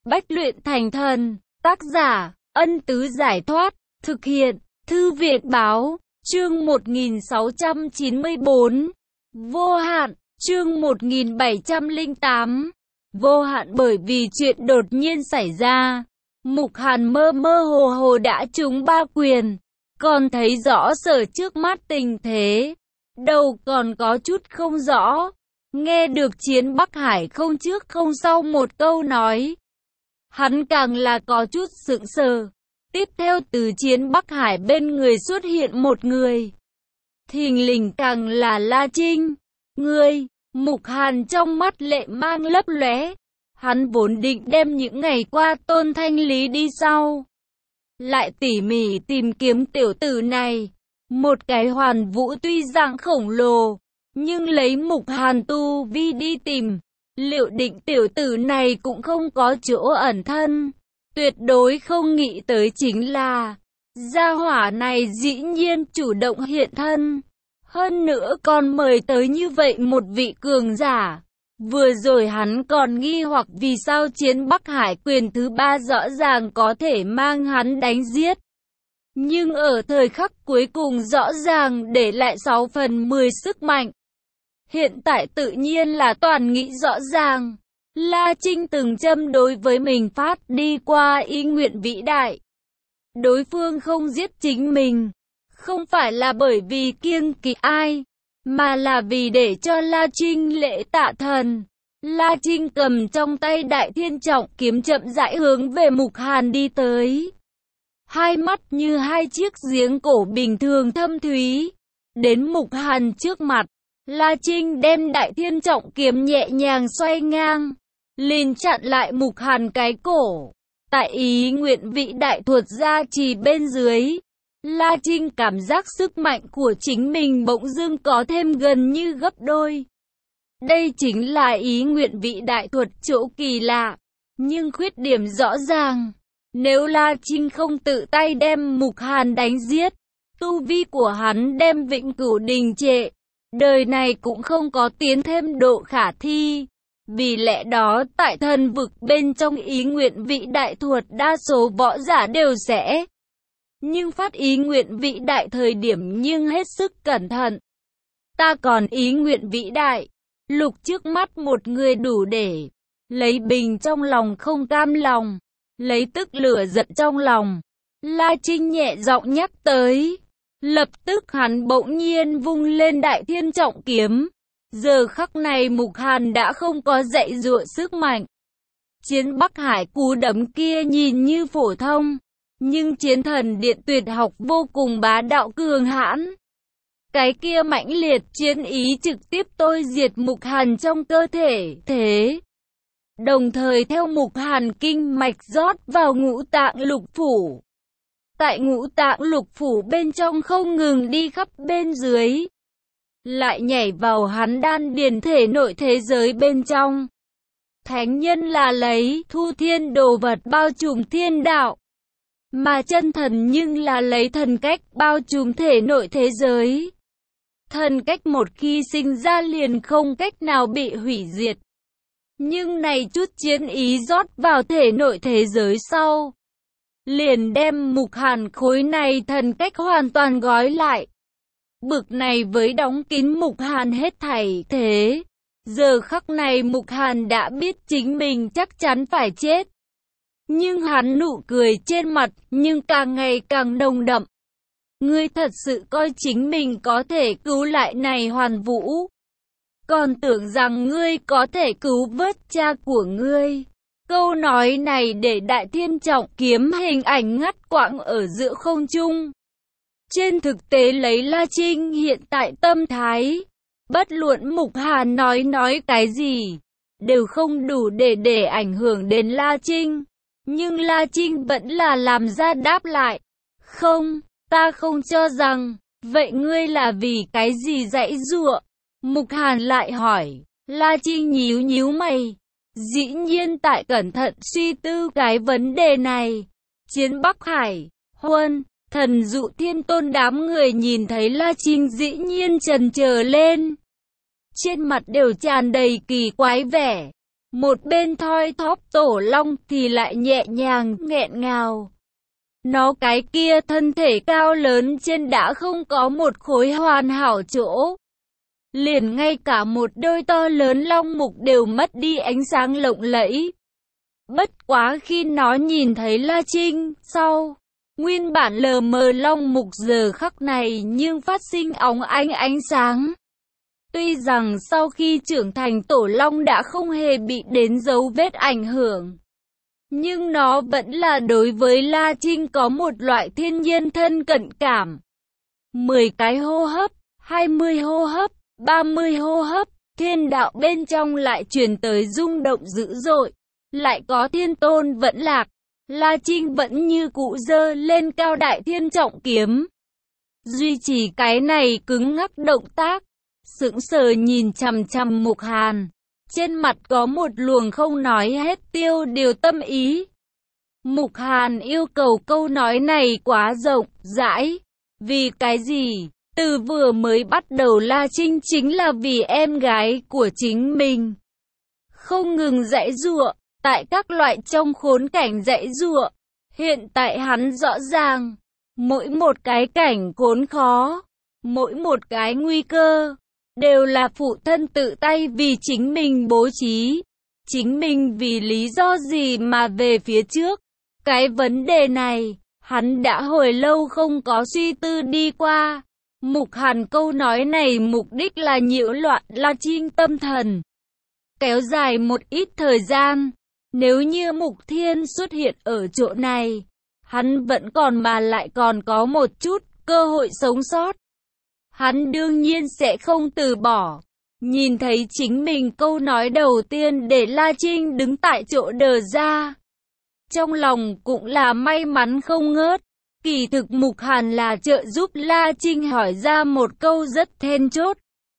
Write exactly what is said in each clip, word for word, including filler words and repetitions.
Bách luyện thành thần. Tác giả, Ân Tứ Giải Thoát. Thực hiện, Thư viện Báo. Chương một nghìn sáu trăm chín mươi tư. Vô hạn. Chương một nghìn bảy trăm lẻ tám. Vô hạn. Bởi vì chuyện đột nhiên xảy ra, Mục Hàn mơ mơ hồ hồ đã trúng ba quyền, còn thấy rõ sở trước mắt tình thế, đầu còn có chút không rõ. Nghe được Chiến Bắc Hải không trước không sau một câu nói, hắn càng là có chút sững sờ. Tiếp theo từ Chiến Bắc Hải bên người xuất hiện một người, thình lình càng là La Trinh. Ngươi! Mục Hàn trong mắt lệ mang lấp lóe. Hắn vốn định đem những ngày qua Tôn Thanh Lý đi sau, lại tỉ mỉ tìm kiếm tiểu tử này. Một cái Hoàn Vũ tuy dạng khổng lồ, nhưng lấy Mục Hàn tu vi đi tìm, liệu định tiểu tử này cũng không có chỗ ẩn thân. Tuyệt đối không nghĩ tới chính là, gia hỏa này dĩ nhiên chủ động hiện thân. Hơn nữa còn mời tới như vậy một vị cường giả. Vừa rồi hắn còn nghi hoặc vì sao Chiến Bắc Hải quyền thứ ba rõ ràng có thể mang hắn đánh giết, nhưng ở thời khắc cuối cùng rõ ràng để lại sáu phần mười sức mạnh. Hiện tại tự nhiên là toàn nghĩ rõ ràng. La Trinh từng châm đối với mình phát đi qua ý nguyện vĩ đại. Đối phương không giết chính mình, không phải là bởi vì kiêng kỵ ai, mà là vì để cho La Trinh lễ tạ thần. La Trinh cầm trong tay Đại Thiên Trọng kiếm chậm rãi hướng về Mục Hàn đi tới. Hai mắt như hai chiếc giếng cổ bình thường thâm thúy. Đến Mục Hàn trước mặt, La Trinh đem Đại Thiên Trọng kiếm nhẹ nhàng xoay ngang, liền chặn lại Mục Hàn cái cổ. Tại ý nguyện vị đại thuật gia trì bên dưới, La Trinh cảm giác sức mạnh của chính mình bỗng dưng có thêm gần như gấp đôi. Đây chính là ý nguyện vị đại thuật chỗ kỳ lạ, nhưng khuyết điểm rõ ràng. Nếu La Trinh không tự tay đem Mục Hàn đánh giết, tu vi của hắn đem vĩnh cửu đình trệ, đời này cũng không có tiến thêm độ khả thi. Vì lẽ đó tại thần vực bên trong ý nguyện vị đại thuật đa số võ giả đều sẽ nhưng phát ý nguyện vĩ đại thời điểm nhưng hết sức cẩn thận. Ta còn ý nguyện vĩ đại, lục trước mắt một người đủ để lấy bình trong lòng không cam lòng, lấy tức lửa giận trong lòng. La Trinh nhẹ giọng nhắc tới. Lập tức hắn bỗng nhiên vung lên Đại Thiên Trọng kiếm. Giờ khắc này Mục Hàn đã không có dạy dụa sức mạnh. Chiến Bắc Hải cú đấm kia nhìn như phổ thông, nhưng Chiến Thần Điện tuyệt học vô cùng bá đạo cường hãn. Cái kia mãnh liệt chiến ý trực tiếp tôi diệt Mục Hàn trong cơ thể, thế. Đồng thời theo Mục Hàn kinh mạch rót vào ngũ tạng lục phủ. Tại ngũ tạng lục phủ bên trong không ngừng đi khắp bên dưới, lại nhảy vào hắn đan điền thể nội thế giới bên trong. Thánh nhân là lấy thu thiên đồ vật bao trùm thiên đạo, mà chân thần nhưng là lấy thần cách bao trùm thể nội thế giới. Thần cách một khi sinh ra liền không cách nào bị hủy diệt. Nhưng này chút chiến ý rót vào thể nội thế giới sau, liền đem Mục Hàn khối này thần cách hoàn toàn gói lại. Bực này với đóng kín Mục Hàn hết thảy thế. Giờ khắc này Mục Hàn đã biết chính mình chắc chắn phải chết. Nhưng hắn nụ cười trên mặt nhưng càng ngày càng nồng đậm. Ngươi thật sự coi chính mình có thể cứu lại này Hoàn Vũ, còn tưởng rằng ngươi có thể cứu vớt cha của ngươi. Câu nói này để Đại Thiên Trọng kiếm hình ảnh ngắt quãng ở giữa không trung. Trên thực tế lấy La Trinh hiện tại tâm thái, bất luận Mục Hàn nói nói cái gì, đều không đủ để để ảnh hưởng đến La Trinh. Nhưng La Trinh vẫn là làm ra đáp lại. Không, ta không cho rằng. Vậy ngươi là vì cái gì giãy giụa? Mục Hàn lại hỏi. La Trinh nhíu nhíu mày. Dĩ nhiên tại cẩn thận suy tư cái vấn đề này. Chiến Bắc Hải, Huân, Thần Dụ Thiên Tôn đám người nhìn thấy La Trinh dĩ nhiên chần chờ lên, trên mặt đều tràn đầy kỳ quái vẻ. Một bên thoi thóp Tổ Long thì lại nhẹ nhàng, nghẹn ngào. Nó cái kia thân thể cao lớn trên đã không có một khối hoàn hảo chỗ. Liền ngay cả một đôi to lớn long mục đều mất đi ánh sáng lộng lẫy. Bất quá khi nó nhìn thấy La Trinh, sau, nguyên bản lờ mờ long mục giờ khắc này nhưng phát sinh óng ánh ánh sáng. Tuy rằng sau khi trưởng thành Tổ Long đã không hề bị đến dấu vết ảnh hưởng, nhưng nó vẫn là đối với La Trinh có một loại thiên nhiên thân cận cảm. mười cái hô hấp, hai mươi hô hấp, ba mươi hô hấp, thiên đạo bên trong lại truyền tới rung động dữ dội. Lại có thiên tôn vẫn lạc, La Trinh vẫn như cũ giơ lên cao đại thiên trọng kiếm. Duy trì cái này cứng ngắc động tác, sững sờ nhìn chằm chằm Mục Hàn. Trên mặt có một luồng không nói hết tiêu điều tâm ý. Mục Hàn yêu cầu câu nói này quá rộng, rãi. Vì cái gì? Từ vừa mới bắt đầu La Trinh chính là vì em gái của chính mình. Không ngừng giãy giụa, tại các loại trong khốn cảnh giãy giụa. Hiện tại hắn rõ ràng, mỗi một cái cảnh khốn khó, mỗi một cái nguy cơ, đều là phụ thân tự tay vì chính mình bố trí. Chính mình vì lý do gì mà về phía trước. Cái vấn đề này, hắn đã hồi lâu không có suy tư đi qua. Mục Hàn câu nói này mục đích là nhiễu loạn La Trinh tâm thần. Kéo dài một ít thời gian, nếu như Mục Thiên xuất hiện ở chỗ này, hắn vẫn còn mà lại còn có một chút cơ hội sống sót. Hắn đương nhiên sẽ không từ bỏ. Nhìn thấy chính mình câu nói đầu tiên để La Trinh đứng tại chỗ đờ ra. Trong lòng cũng là may mắn không ngớt. Kỳ thực Mục Hàn là trợ giúp La Trinh hỏi ra một câu rất then chốt.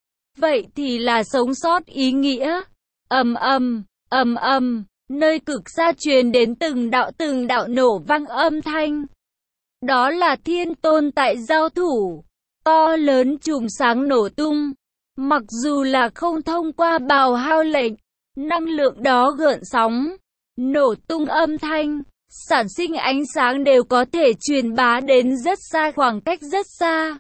Vậy thì là sống sót ý nghĩa. Ầm ầm, ầm ầm, nơi cực xa truyền đến từng đạo từng đạo nổ vang âm thanh. Đó là thiên tôn tại giao thủ. To lớn chùm sáng nổ tung. Mặc dù là không thông qua bào hao lệnh, năng lượng đó gợn sóng, nổ tung âm thanh, sản sinh ánh sáng đều có thể truyền bá đến rất xa, khoảng cách rất xa.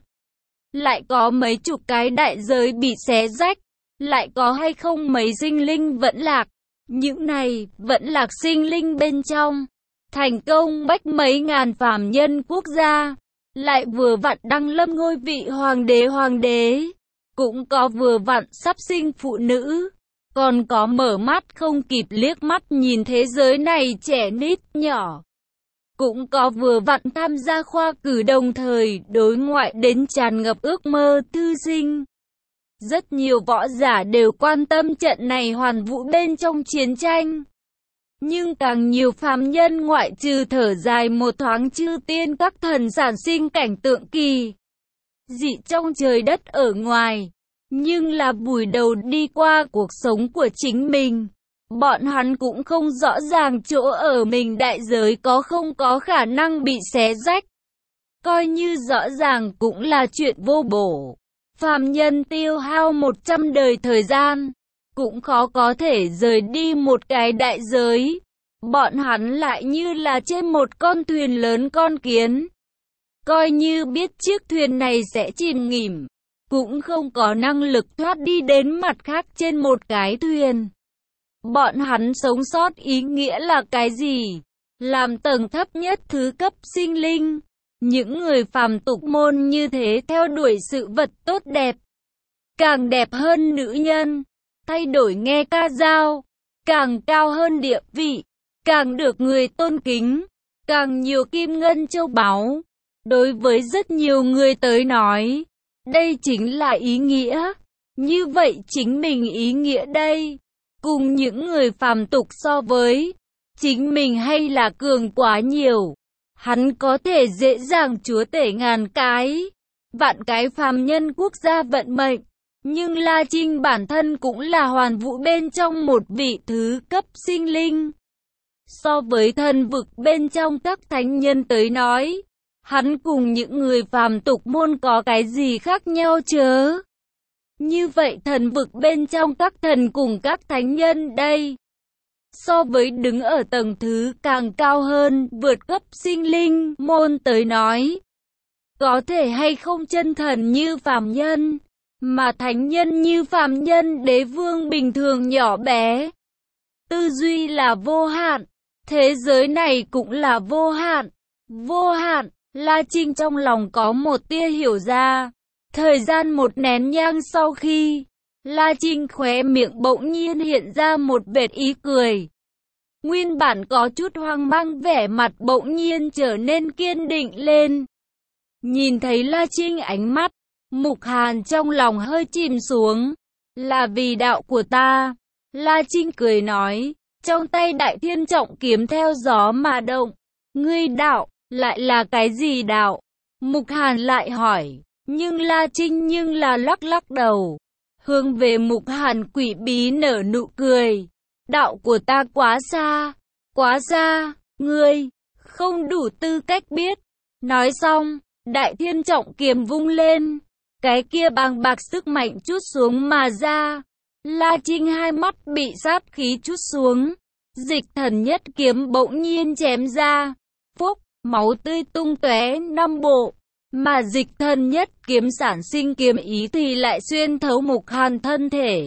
Lại có mấy chục cái đại giới bị xé rách, lại có hay không mấy sinh linh vẫn lạc. Những này vẫn lạc sinh linh bên trong, thành công bách mấy ngàn phàm nhân quốc gia. Lại vừa vặn đăng lâm ngôi vị hoàng đế hoàng đế. Cũng có vừa vặn sắp sinh phụ nữ. Còn có mở mắt không kịp liếc mắt nhìn thế giới này trẻ nít nhỏ. Cũng có vừa vặn tham gia khoa cử đồng thời đối ngoại đến tràn ngập ước mơ thư sinh. Rất nhiều võ giả đều quan tâm trận này hoàn vũ bên trong chiến tranh. Nhưng càng nhiều phàm nhân ngoại trừ thở dài một thoáng chư tiên các thần sản sinh cảnh tượng kỳ dị trong trời đất ở ngoài. Nhưng là vùi đầu đi qua cuộc sống của chính mình. Bọn hắn cũng không rõ ràng chỗ ở mình đại giới có không có khả năng bị xé rách. Coi như rõ ràng cũng là chuyện vô bổ. Phàm nhân tiêu hao một trăm đời thời gian, cũng khó có thể rời đi một cái đại giới. Bọn hắn lại như là trên một con thuyền lớn con kiến. Coi như biết chiếc thuyền này sẽ chìm nghỉm, cũng không có năng lực thoát đi đến mặt khác trên một cái thuyền. Bọn hắn sống sót ý nghĩa là cái gì? Làm tầng thấp nhất thứ cấp sinh linh. Những người phàm tục môn như thế theo đuổi sự vật tốt đẹp. Càng đẹp hơn nữ nhân, thay đổi nghe ca dao, càng cao hơn địa vị, càng được người tôn kính, càng nhiều kim ngân châu báu. Đối với rất nhiều người tới nói, đây chính là ý nghĩa. Như vậy chính mình ý nghĩa đây, cùng những người phàm tục so với, chính mình hay là cường quá nhiều. Hắn có thể dễ dàng chúa tể ngàn cái, vạn cái phàm nhân quốc gia vận mệnh. Nhưng La Trinh bản thân cũng là hoàn vũ bên trong một vị thứ cấp sinh linh. So với thần vực bên trong các thánh nhân tới nói, hắn cùng những người phàm tục môn có cái gì khác nhau chớ? Như vậy thần vực bên trong các thần cùng các thánh nhân đây, so với đứng ở tầng thứ càng cao hơn, vượt cấp sinh linh môn tới nói. Có thể hay không chân thần như phàm nhân, mà thánh nhân như phàm nhân, đế vương bình thường nhỏ bé. Tư duy là vô hạn, thế giới này cũng là vô hạn, vô hạn. La Trinh trong lòng có một tia hiểu ra. Thời gian một nén nhang sau khi, La Trinh khóe miệng bỗng nhiên hiện ra một vệt ý cười. Nguyên bản có chút hoang mang vẻ mặt bỗng nhiên trở nên kiên định lên. Nhìn thấy La Trinh ánh mắt, Mục Hàn trong lòng hơi chìm xuống. Là vì đạo của ta. La Trinh cười nói, trong tay Đại Thiên Trọng kiếm theo gió mà động. Ngươi đạo, lại là cái gì đạo? Mục Hàn lại hỏi, nhưng La Trinh nhưng là lắc lắc đầu. Hướng về Mục Hàn quỷ bí nở nụ cười. Đạo của ta quá xa, quá xa, ngươi không đủ tư cách biết. Nói xong, Đại Thiên Trọng kiếm vung lên, cái kia bàng bạc sức mạnh chút xuống mà ra. La Trinh hai mắt bị sát khí chút xuống, Dịch Thần Nhất kiếm bỗng nhiên chém ra, phốc, máu tươi tung tóe năm bộ, mà Dịch Thần Nhất kiếm sản sinh kiếm ý thì lại xuyên thấu Mục Hàn thân thể.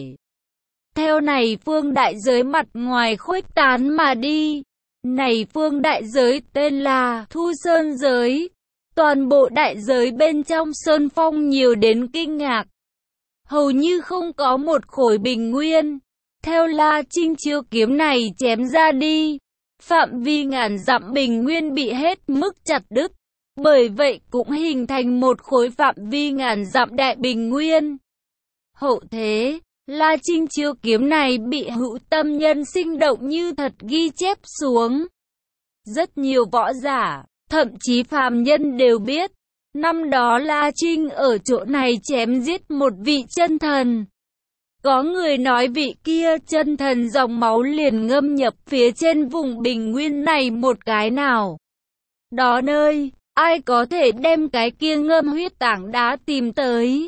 Theo này phương đại giới mặt ngoài khuếch tán mà đi. Này phương đại giới tên là Thu Sơn giới. Toàn bộ đại giới bên trong sơn phong nhiều đến kinh ngạc. Hầu như không có một khối bình nguyên. Theo La Trinh chiêu kiếm này chém ra đi, phạm vi ngàn dặm bình nguyên bị hết mức chặt đứt. Bởi vậy cũng hình thành một khối phạm vi ngàn dặm đại bình nguyên. Hậu thế, La Trinh chiêu kiếm này bị hữu tâm nhân sinh động như thật ghi chép xuống. Rất nhiều võ giả, thậm chí phàm nhân đều biết, năm đó La Trinh ở chỗ này chém giết một vị chân thần. Có người nói vị kia chân thần dòng máu liền ngâm nhập phía trên vùng bình nguyên này một cái nào. Đó nơi, ai có thể đem cái kia ngâm huyết tảng đá tìm tới,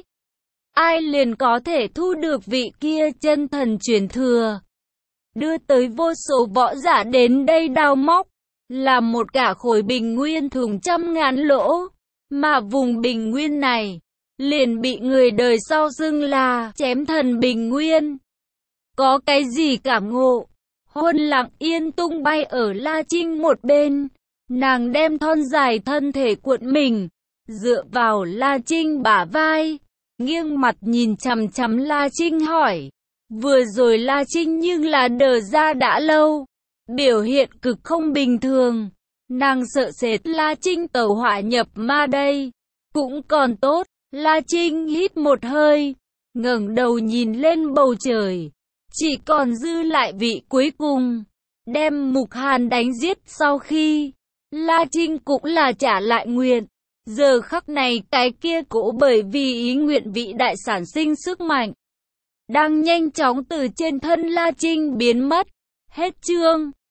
ai liền có thể thu được vị kia chân thần truyền thừa. Đưa tới vô số võ giả đến đây đào móc, là một cả khối bình nguyên thùng trăm ngàn lỗ, mà vùng bình nguyên này liền bị người đời sau xưng là chém thần bình nguyên. Có cái gì cảm ngộ? Hôn Lặng Yên tung bay ở La Trinh một bên, nàng đem thon dài thân thể cuộn mình, dựa vào La Trinh bả vai, nghiêng mặt nhìn chằm chằm La Trinh hỏi. Vừa rồi La Trinh nhưng là đờ ra đã lâu, biểu hiện cực không bình thường. Nàng sợ sệt La Trinh tẩu hỏa nhập ma đây. Cũng còn tốt, La Trinh hít một hơi, ngẩng đầu nhìn lên bầu trời. Chỉ còn dư lại vị cuối cùng, đem Mục Hàn đánh giết sau khi, La Trinh cũng là trả lại nguyện. Giờ khắc này cái kia cỗ bởi vì ý nguyện vị đại sản sinh sức mạnh, đang nhanh chóng từ trên thân La Trinh biến mất. Hết chương.